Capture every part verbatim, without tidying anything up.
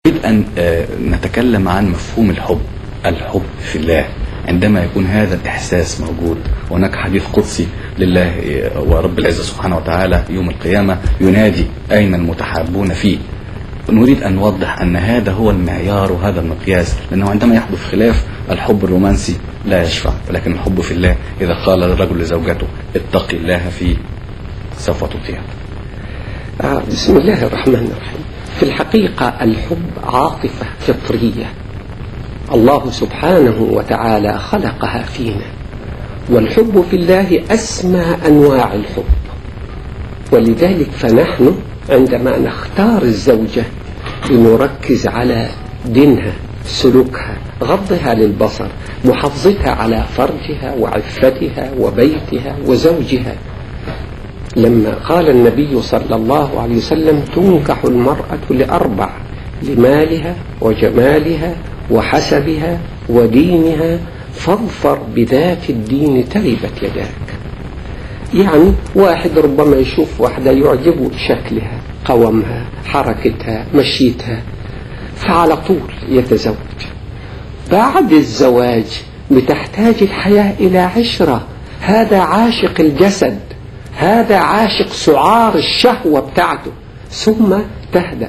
نريد أن نتكلم عن مفهوم الحب الحب في الله. عندما يكون هذا الإحساس موجود، هناك حديث قدسي لله ورب العزة سبحانه وتعالى يوم القيامة ينادي أين المتحابون فيه. نريد أن نوضح أن هذا هو المعيار وهذا المقياس، لأنه عندما يحدث خلاف الحب الرومانسي لا يشفع، ولكن الحب في الله إذا قال الرجل لزوجته اتقي الله فيه سوف تطيع. آه بسم الله الرحمن الرحيم. في الحقيقة الحب عاطفة فطرية الله سبحانه وتعالى خلقها فينا، والحب في الله أسمى أنواع الحب. ولذلك فنحن عندما نختار الزوجة لنركز على دينها، سلوكها، غضها للبصر، محافظتها على فرجها وعفتها وبيتها وزوجها. لما قال النبي صلى الله عليه وسلم تنكح المرأة لأربع: لمالها وجمالها وحسبها ودينها فاظفر بذات الدين تربت يداك. يعني واحد ربما يشوف واحدة يعجبه شكلها، قوامها، حركتها، مشيتها، فعلى طول يتزوج. بعد الزواج بتحتاج الحياة إلى عشرة. هذا عاشق الجسد، هذا عاشق سعار الشهوة بتاعته، ثم تهدأ.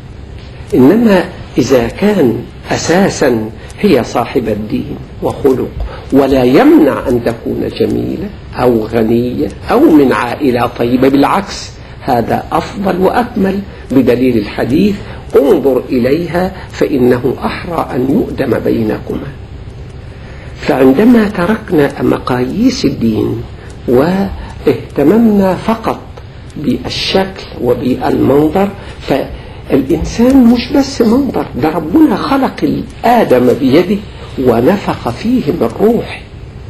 إنما إذا كان أساسا هي صاحبة دين وخلق، ولا يمنع أن تكون جميلة أو غنية أو من عائلة طيبة، بالعكس هذا أفضل وأكمل، بدليل الحديث انظر إليها فإنه أحرى أن يؤدم بينكما. فعندما تركنا مقاييس الدين واهتممنا فقط بالشكل وبالمنظر، فالإنسان مش بس منظر، ده ربنا خلق الآدم بيده ونفخ فيه من روح.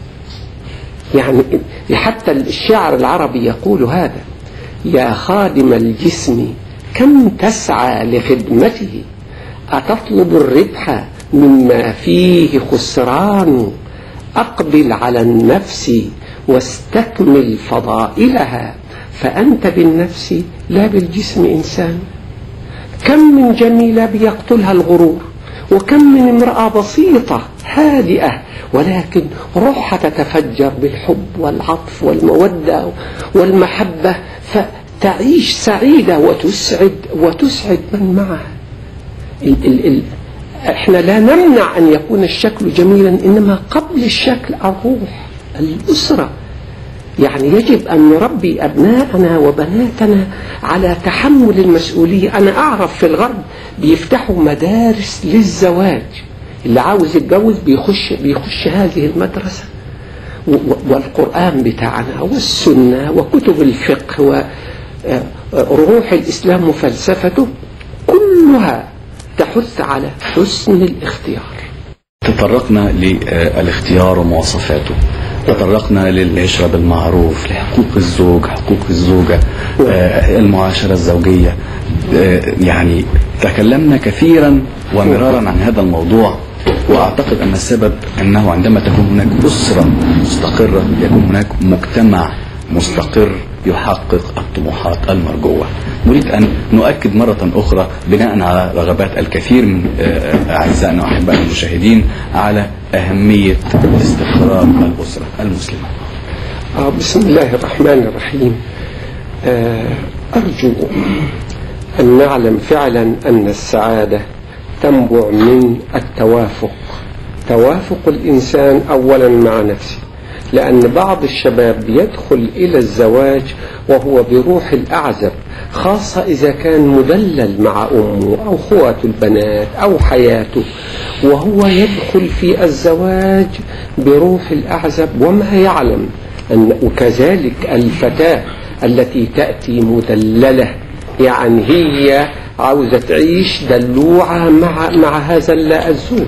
يعني حتى الشاعر العربي يقول هذا: يا خادم الجسم كم تسعى لخدمته، أتطلب الربح مما فيه خسران، أقبل على النفس واستكمل فضائلها، فأنت بالنفس لا بالجسم إنسان. كم من جميلة بيقتلها الغرور، وكم من امرأة بسيطة هادئة ولكن روحها تتفجر بالحب والعطف والمودة والمحبة، فتعيش سعيدة وتسعد وتسعد من معها. ال ال ال احنا لا نمنع أن يكون الشكل جميلا، إنما قبل الشكل الروح، الأسرة. يعني يجب أن نربي أبناءنا وبناتنا على تحمل المسؤولية. أنا أعرف في الغرب بيفتحوا مدارس للزواج، اللي عاوز يتجوز بيخش, بيخش هذه المدرسة، والقرآن بتاعنا والسنة وكتب الفقه وروح الإسلام وفلسفته كلها تحث على حسن الاختيار. تطرقنا للاختيار ومواصفاته، تطرقنا للعشرة بالمعروف، لحقوق الزوج، حقوق الزوجة، المعاشرة الزوجية. يعني تكلمنا كثيرا ومرارا عن هذا الموضوع، وأعتقد أن السبب أنه عندما تكون هناك أسرة مستقرة يكون هناك مجتمع مستقر يحقق الطموحات المرجوة. نريد أن نؤكد مرة أخرى بناء على رغبات الكثير من أعزائنا وأحبائنا المشاهدين على أهمية استقرار الأسرة المسلمة. آه بسم الله الرحمن الرحيم. آه أرجو أن نعلم فعلا أن السعادة تنبع من التوافق، توافق الإنسان أولا مع نفسه، لأن بعض الشباب يدخل إلى الزواج وهو بروح الأعزب، خاصة إذا كان مدلل مع أمه أو أخواته البنات أو حياته، وهو يدخل في الزواج بروح الأعزب وما يعلم أن وكذلك الفتاة التي تأتي مدللة، يعني هي عاوزة تعيش دلوعة مع, مع هذا الزوج.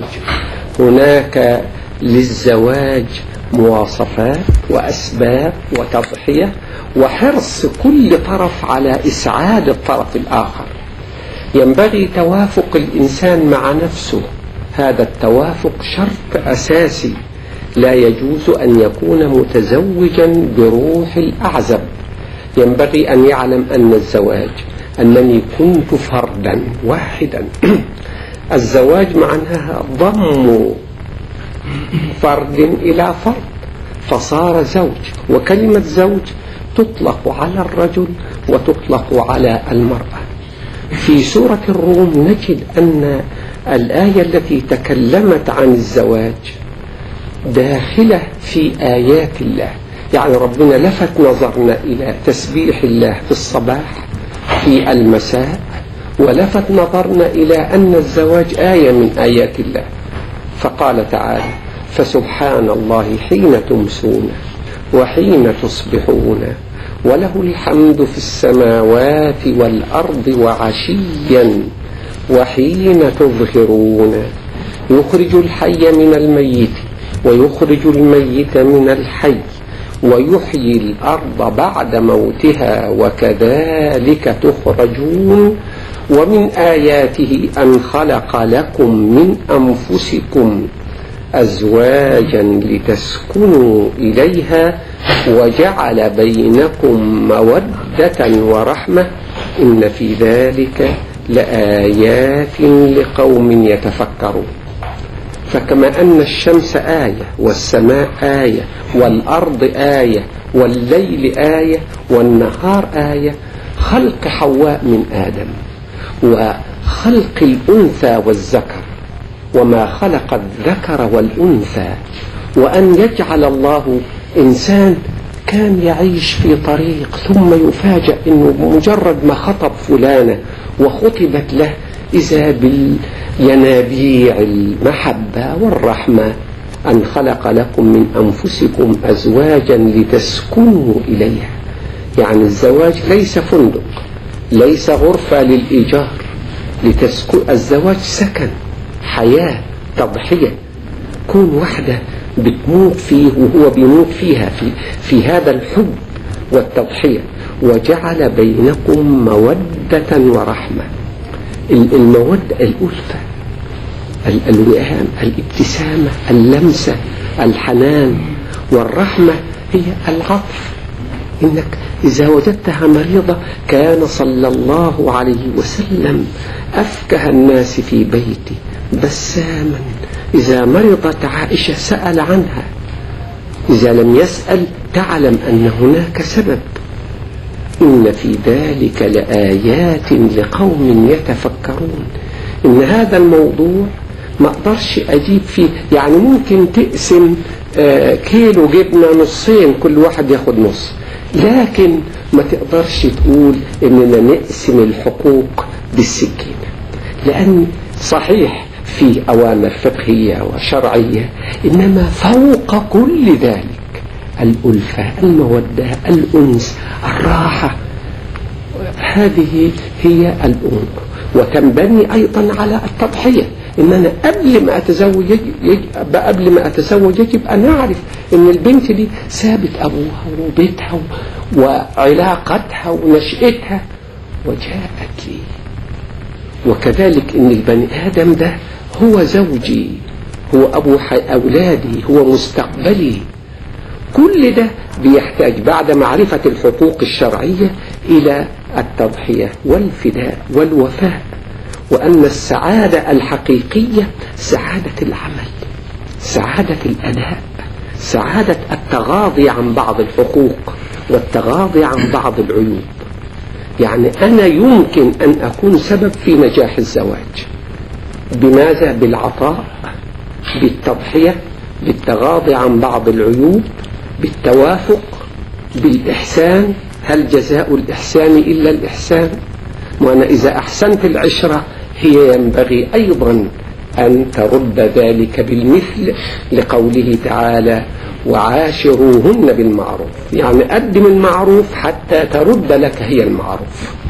هناك للزواج مواصفات وأسباب وتضحية وحرص كل طرف على إسعاد الطرف الآخر. ينبغي توافق الإنسان مع نفسه، هذا التوافق شرط أساسي. لا يجوز أن يكون متزوجا بروح الأعزب. ينبغي أن يعلم أن الزواج أنني كنت فردا واحدا. الزواج معناها ضم فرد إلى فرد فصار زوج، وكلمة زوج تطلق على الرجل وتطلق على المرأة. في سورة الروم نجد أن الآية التي تكلمت عن الزواج داخلة في آيات الله، يعني ربنا لفت نظرنا إلى تسبيح الله في الصباح في المساء، ولفت نظرنا إلى أن الزواج آية من آيات الله، فقال تعالى: فسبحان الله حين تمسون وحين تصبحون وله الحمد في السماوات والأرض وعشيا وحين تظهرون يخرج الحي من الميت ويخرج الميت من الحي ويحيي الأرض بعد موتها وكذلك تخرجون ومن آياته أن خلق لكم من أنفسكم أزواجا لتسكنوا إليها وجعل بينكم مودة ورحمة إن في ذلك لآيات لقوم يتفكرون. فكما أن الشمس آية والسماء آية والأرض آية والليل آية والنهار آية، خلق حواء من آدم وخلق الأنثى والذكر وما خلق الذكر والأنثى، وأن يجعل الله إنسان كان يعيش في طريق ثم يفاجأ أنه مجرد ما خطب فلانة وخطبت له إذا بالينابيع المحبة والرحمة أن خلق لكم من أنفسكم أزواجا لتسكنوا إليها. يعني الزواج ليس فندق، ليس غرفة للإيجار، لتسكن. الزواج سكن، حياة، تضحية. كون وحدة بتموت فيه وهو بيموت فيها في, في هذا الحب والتضحية. وجعل بينكم مودة ورحمة. المودة الألفة، الوئام، الابتسامة، اللمسة، الحنان. والرحمة هي العطف. إنك إذا وجدتها مريضة كان صلى الله عليه وسلم أفكه الناس في بيته بساما. إذا مرضت عائشة سأل عنها، إذا لم يسأل تعلم أن هناك سبب. إن في ذلك لآيات لقوم يتفكرون. إن هذا الموضوع ما أقدرش أجيب فيه، يعني ممكن تقسم آه كيلو جبنة نصين كل واحد ياخد نص، لكن ما تقدرش تقول إننا نقسم الحقوق بالسكينة، لأن صحيح في أوامر فقهية وشرعية، إنما فوق كل ذلك الألفة، المودة، الأنس، الراحة. هذه هي الأمور، وتنبني أيضا على التضحية. إن أنا قبل ما أتزوج يجب, قبل ما أتزوج يجب أن أعرف إن البنت دي سابت أبوها وبيتها وعلاقتها ونشأتها وجاءت لي. وكذلك إن البني آدم ده هو زوجي، هو أبو أولادي، هو مستقبلي. كل ده بيحتاج بعد معرفة الحقوق الشرعية إلى التضحية والفداء والوفاء. وأن السعادة الحقيقية سعادة العمل، سعادة الأداء، سعادة التغاضي عن بعض الحقوق والتغاضي عن بعض العيوب. يعني أنا يمكن أن أكون سبب في نجاح الزواج. بماذا؟ بالعطاء، بالتضحية، بالتغاضي عن بعض العيوب، بالتوافق، بالإحسان. هل جزاء الإحسان إلا الإحسان؟ وأنا إذا أحسنت العشرة هي ينبغي أيضا أن ترد ذلك بالمثل، لقوله تعالى: وعاشروهن بالمعروف. يعني قدم المعروف حتى ترد لك هي المعروف.